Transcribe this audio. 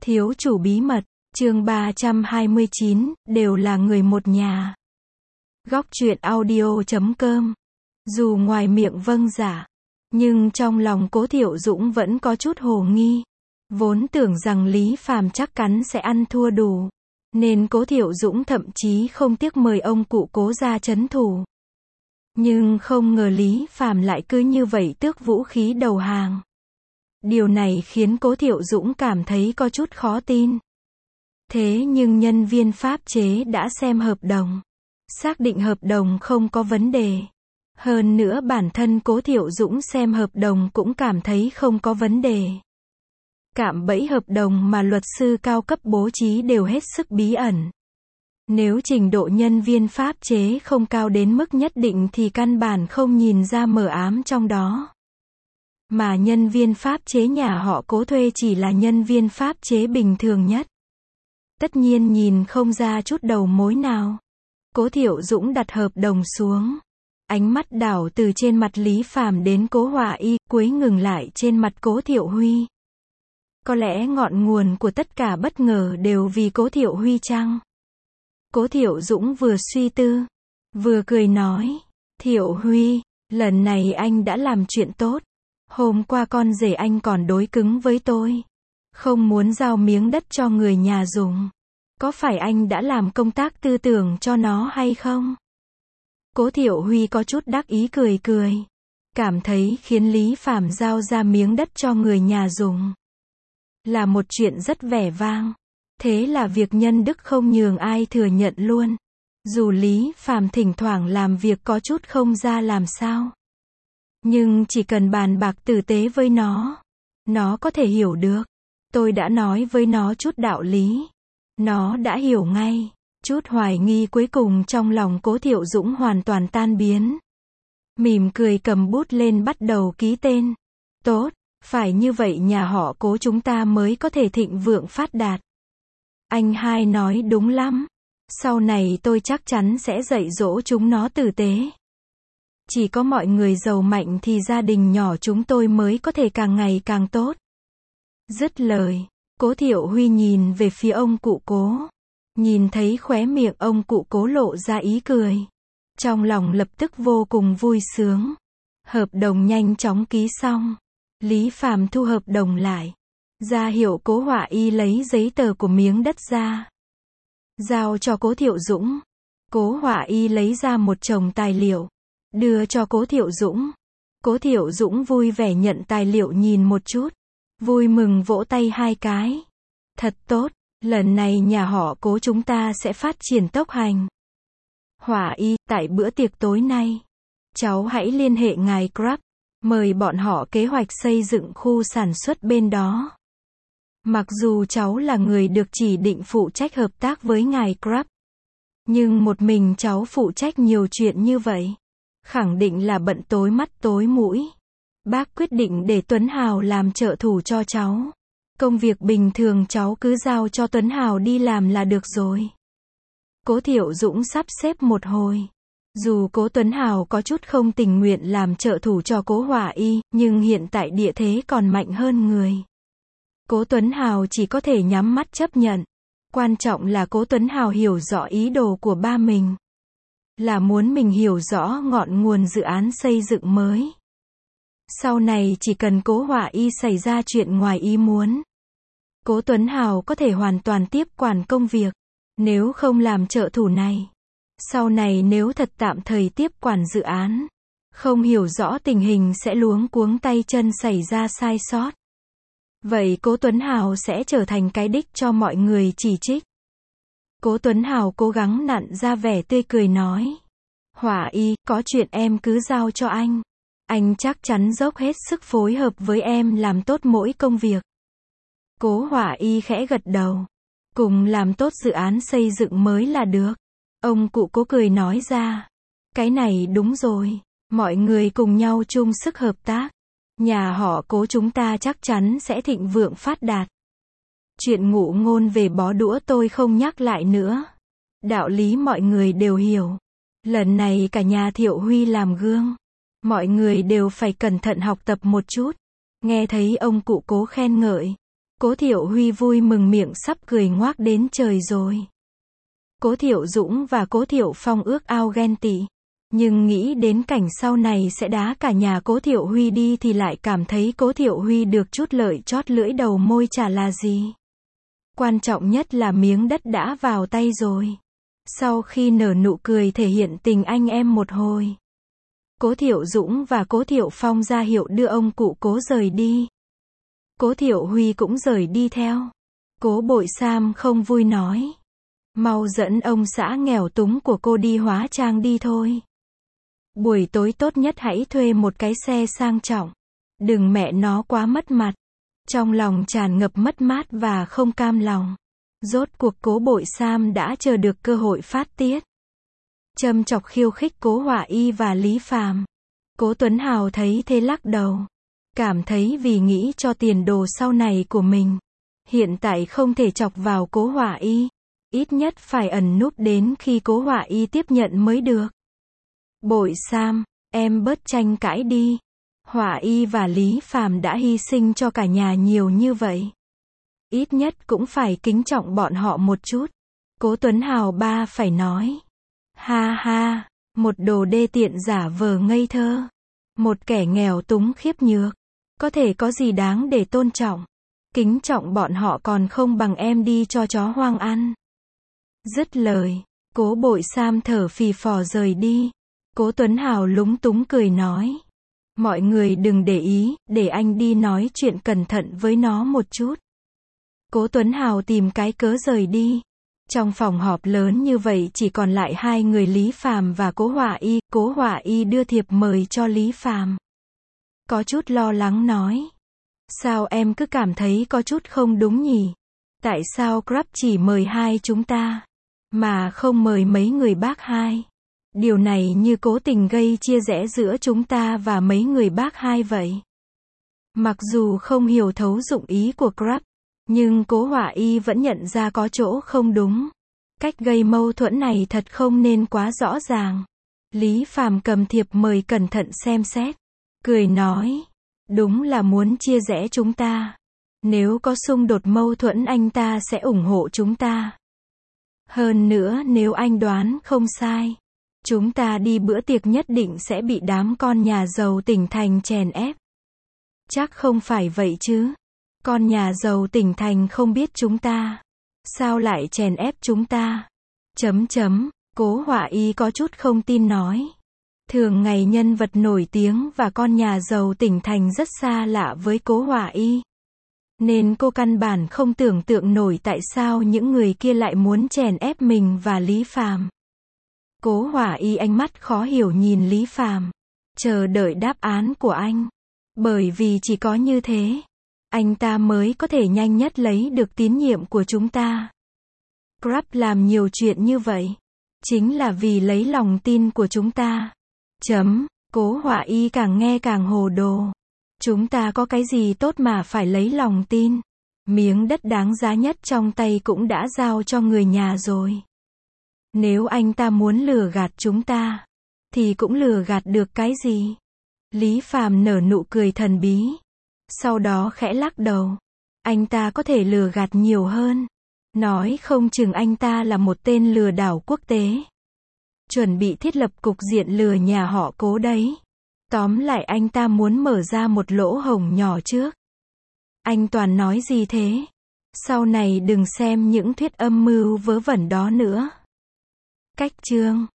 Thiếu chủ bí mật, chương 329, đều là người một nhà. Góc truyện audio.com. Dù ngoài miệng vâng dạ, nhưng trong lòng Cố Thiệu Dũng vẫn có chút hồ nghi. Vốn tưởng rằng Lý Phàm chắc chắn sẽ ăn thua đủ, nên Cố Thiệu Dũng thậm chí không tiếc mời ông cụ Cố ra trấn thủ. Nhưng không ngờ Lý Phàm lại cứ như vậy tước vũ khí đầu hàng. Điều này khiến Cố Thiệu Dũng cảm thấy có chút khó tin. Thế nhưng nhân viên pháp chế đã xem hợp đồng, xác định hợp đồng không có vấn đề. Hơn nữa bản thân Cố Thiệu Dũng xem hợp đồng cũng cảm thấy không có vấn đề. Cạm bẫy hợp đồng mà luật sư cao cấp bố trí đều hết sức bí ẩn. Nếu trình độ nhân viên pháp chế không cao đến mức nhất định thì căn bản không nhìn ra mờ ám trong đó. Mà nhân viên pháp chế nhà họ Cố thuê chỉ là nhân viên pháp chế bình thường nhất. Tất nhiên nhìn không ra chút đầu mối nào. Cố Thiệu Dũng đặt hợp đồng xuống. Ánh mắt đảo từ trên mặt Lý Phàm đến Cố Họa Y, cuối ngừng lại trên mặt Cố Thiệu Huy. Có lẽ ngọn nguồn của tất cả bất ngờ đều vì Cố Thiệu Huy chăng? Cố Thiệu Dũng vừa suy tư, vừa cười nói, Thiệu Huy, lần này anh đã làm chuyện tốt. Hôm qua con rể anh còn đối cứng với tôi, không muốn giao miếng đất cho người nhà dùng. Có phải anh đã làm công tác tư tưởng cho nó hay không? Cố Thiệu Huy có chút đắc ý cười cười. Cảm thấy khiến Lý Phàm giao ra miếng đất cho người nhà dùng là một chuyện rất vẻ vang. Thế là việc nhân đức không nhường ai thừa nhận luôn. Dù Lý Phàm thỉnh thoảng làm việc có chút không ra làm sao, nhưng chỉ cần bàn bạc tử tế với nó có thể hiểu được. Tôi đã nói với nó chút đạo lý, nó đã hiểu ngay. Chút hoài nghi cuối cùng trong lòng Cố Thiệu Dũng hoàn toàn tan biến. Mỉm cười cầm bút lên bắt đầu ký tên. Tốt, phải như vậy nhà họ Cố chúng ta mới có thể thịnh vượng phát đạt. Anh hai nói đúng lắm. Sau này tôi chắc chắn sẽ dạy dỗ chúng nó tử tế. Chỉ có mọi người giàu mạnh thì gia đình nhỏ chúng tôi mới có thể càng ngày càng tốt. Dứt lời, Cố Thiệu Huy nhìn về phía ông cụ Cố. Nhìn thấy khóe miệng ông cụ Cố lộ ra ý cười. Trong lòng lập tức vô cùng vui sướng. Hợp đồng nhanh chóng ký xong. Lý Phàm thu hợp đồng lại. Ra hiệu Cố Họa Y lấy giấy tờ của miếng đất ra. Giao cho Cố Thiệu Dũng. Cố Họa Y lấy ra một chồng tài liệu. Đưa cho Cố Thiệu Dũng. Cố Thiệu Dũng vui vẻ nhận tài liệu nhìn một chút. Vui mừng vỗ tay hai cái. Thật tốt, lần này nhà họ Cố chúng ta sẽ phát triển tốc hành. Họa Y, tại bữa tiệc tối nay, cháu hãy liên hệ ngài Grab, mời bọn họ kế hoạch xây dựng khu sản xuất bên đó. Mặc dù cháu là người được chỉ định phụ trách hợp tác với ngài Grab, nhưng một mình cháu phụ trách nhiều chuyện như vậy, khẳng định là bận tối mắt tối mũi. Bác quyết định để Tuấn Hào làm trợ thủ cho cháu. Công việc bình thường cháu cứ giao cho Tuấn Hào đi làm là được rồi. Cố Thiệu Dũng sắp xếp một hồi. Dù Cố Tuấn Hào có chút không tình nguyện làm trợ thủ cho Cố Họa Y, nhưng hiện tại địa thế còn mạnh hơn người. Cố Tuấn Hào chỉ có thể nhắm mắt chấp nhận. Quan trọng là Cố Tuấn Hào hiểu rõ ý đồ của ba mình. Là muốn mình hiểu rõ ngọn nguồn dự án xây dựng mới. Sau này chỉ cần Cố Họa Y xảy ra chuyện ngoài ý muốn, Cố Tuấn Hào có thể hoàn toàn tiếp quản công việc. Nếu không làm trợ thủ này, sau này nếu thật tạm thời tiếp quản dự án, không hiểu rõ tình hình sẽ luống cuống tay chân xảy ra sai sót. Vậy Cố Tuấn Hào sẽ trở thành cái đích cho mọi người chỉ trích. Cố Tuấn Hào cố gắng nặn ra vẻ tươi cười nói. Họa Y, có chuyện em cứ giao cho anh. Anh chắc chắn dốc hết sức phối hợp với em làm tốt mỗi công việc. Cố Họa Y khẽ gật đầu. Cùng làm tốt dự án xây dựng mới là được. Ông cụ Cố cười nói ra. Cái này đúng rồi. Mọi người cùng nhau chung sức hợp tác. Nhà họ Cố chúng ta chắc chắn sẽ thịnh vượng phát đạt. Chuyện ngụ ngôn về bó đũa tôi không nhắc lại nữa. Đạo lý mọi người đều hiểu. Lần này cả nhà Thiệu Huy làm gương. Mọi người đều phải cẩn thận học tập một chút. Nghe thấy ông cụ Cố khen ngợi, Cố Thiệu Huy vui mừng miệng sắp cười ngoác đến trời rồi. Cố Thiệu Dũng và Cố Thiệu Phong ước ao ghen tị. Nhưng nghĩ đến cảnh sau này sẽ đá cả nhà Cố Thiệu Huy đi thì lại cảm thấy Cố Thiệu Huy được chút lợi chót lưỡi đầu môi chả là gì. Quan trọng nhất là miếng đất đã vào tay rồi. Sau khi nở nụ cười thể hiện tình anh em một hồi, Cố Thiệu Dũng và Cố Thiệu Phong ra hiệu đưa ông cụ Cố rời đi. Cố Thiệu Huy cũng rời đi theo. Cố Bội Sam không vui nói: mau dẫn ông xã nghèo túng của cô đi hóa trang đi thôi. Buổi tối tốt nhất hãy thuê một cái xe sang trọng. Đừng mẹ nó quá mất mặt. Trong lòng tràn ngập mất mát và không cam lòng. Rốt cuộc Cố Bội Sam đã chờ được cơ hội phát tiết. Châm chọc khiêu khích Cố Họa Y và Lý Phàm. Cố Tuấn Hào thấy thế lắc đầu. Cảm thấy vì nghĩ cho tiền đồ sau này của mình, hiện tại không thể chọc vào Cố Họa Y. Ít nhất phải ẩn núp đến khi Cố Họa Y tiếp nhận mới được. Bội Sam, em bớt tranh cãi đi. Họa Y và Lý Phàm đã hy sinh cho cả nhà nhiều như vậy. Ít nhất cũng phải kính trọng bọn họ một chút. Cố Tuấn Hào ba phải nói. Ha ha, một đồ đê tiện giả vờ ngây thơ. Một kẻ nghèo túng khiếp nhược. Có thể có gì đáng để tôn trọng. Kính trọng bọn họ còn không bằng em đi cho chó hoang ăn. Dứt lời, Cố Bội Sam thở phì phò rời đi. Cố Tuấn Hào lúng túng cười nói. Mọi người đừng để ý, để anh đi nói chuyện cẩn thận với nó một chút. Cố Tuấn Hào tìm cái cớ rời đi. Trong phòng họp lớn như vậy chỉ còn lại hai người Lý Phàm và Cố Họa Y. Cố Họa Y đưa thiệp mời cho Lý Phàm. Có chút lo lắng nói. Sao em cứ cảm thấy có chút không đúng nhỉ? Tại sao Grab chỉ mời hai chúng ta, mà không mời mấy người bác hai? Điều này như cố tình gây chia rẽ giữa chúng ta và mấy người bác hai vậy. Mặc dù không hiểu thấu dụng ý của Grab, nhưng Cố Họa Y vẫn nhận ra có chỗ không đúng. Cách gây mâu thuẫn này thật không nên quá rõ ràng. Lý Phàm cầm thiệp mời cẩn thận xem xét. Cười nói. Đúng là muốn chia rẽ chúng ta. Nếu có xung đột mâu thuẫn anh ta sẽ ủng hộ chúng ta. Hơn nữa nếu anh đoán không sai, chúng ta đi bữa tiệc nhất định sẽ bị đám con nhà giàu tỉnh thành chèn ép. Chắc không phải vậy chứ. Con nhà giàu tỉnh thành không biết chúng ta, sao lại chèn ép chúng ta? Cố Họa Y có chút không tin nói. Thường ngày nhân vật nổi tiếng và con nhà giàu tỉnh thành rất xa lạ với Cố Họa Y. Nên cô căn bản không tưởng tượng nổi tại sao những người kia lại muốn chèn ép mình và Lý Phàm. Cố Họa Y ánh mắt khó hiểu nhìn Lý Phàm, chờ đợi đáp án của anh. Bởi vì chỉ có như thế, anh ta mới có thể nhanh nhất lấy được tín nhiệm của chúng ta. Grab làm nhiều chuyện như vậy, chính là vì lấy lòng tin của chúng ta. Cố Họa Y càng nghe càng hồ đồ. Chúng ta có cái gì tốt mà phải lấy lòng tin? Miếng đất đáng giá nhất trong tay cũng đã giao cho người nhà rồi. Nếu anh ta muốn lừa gạt chúng ta, thì cũng lừa gạt được cái gì? Lý Phàm nở nụ cười thần bí. Sau đó khẽ lắc đầu. Anh ta có thể lừa gạt nhiều hơn. Nói không chừng anh ta là một tên lừa đảo quốc tế. Chuẩn bị thiết lập cục diện lừa nhà họ Cố đấy. Tóm lại anh ta muốn mở ra một lỗ hổng nhỏ trước. Anh toàn nói gì thế? Sau này đừng xem những thuyết âm mưu vớ vẩn đó nữa. Cách chương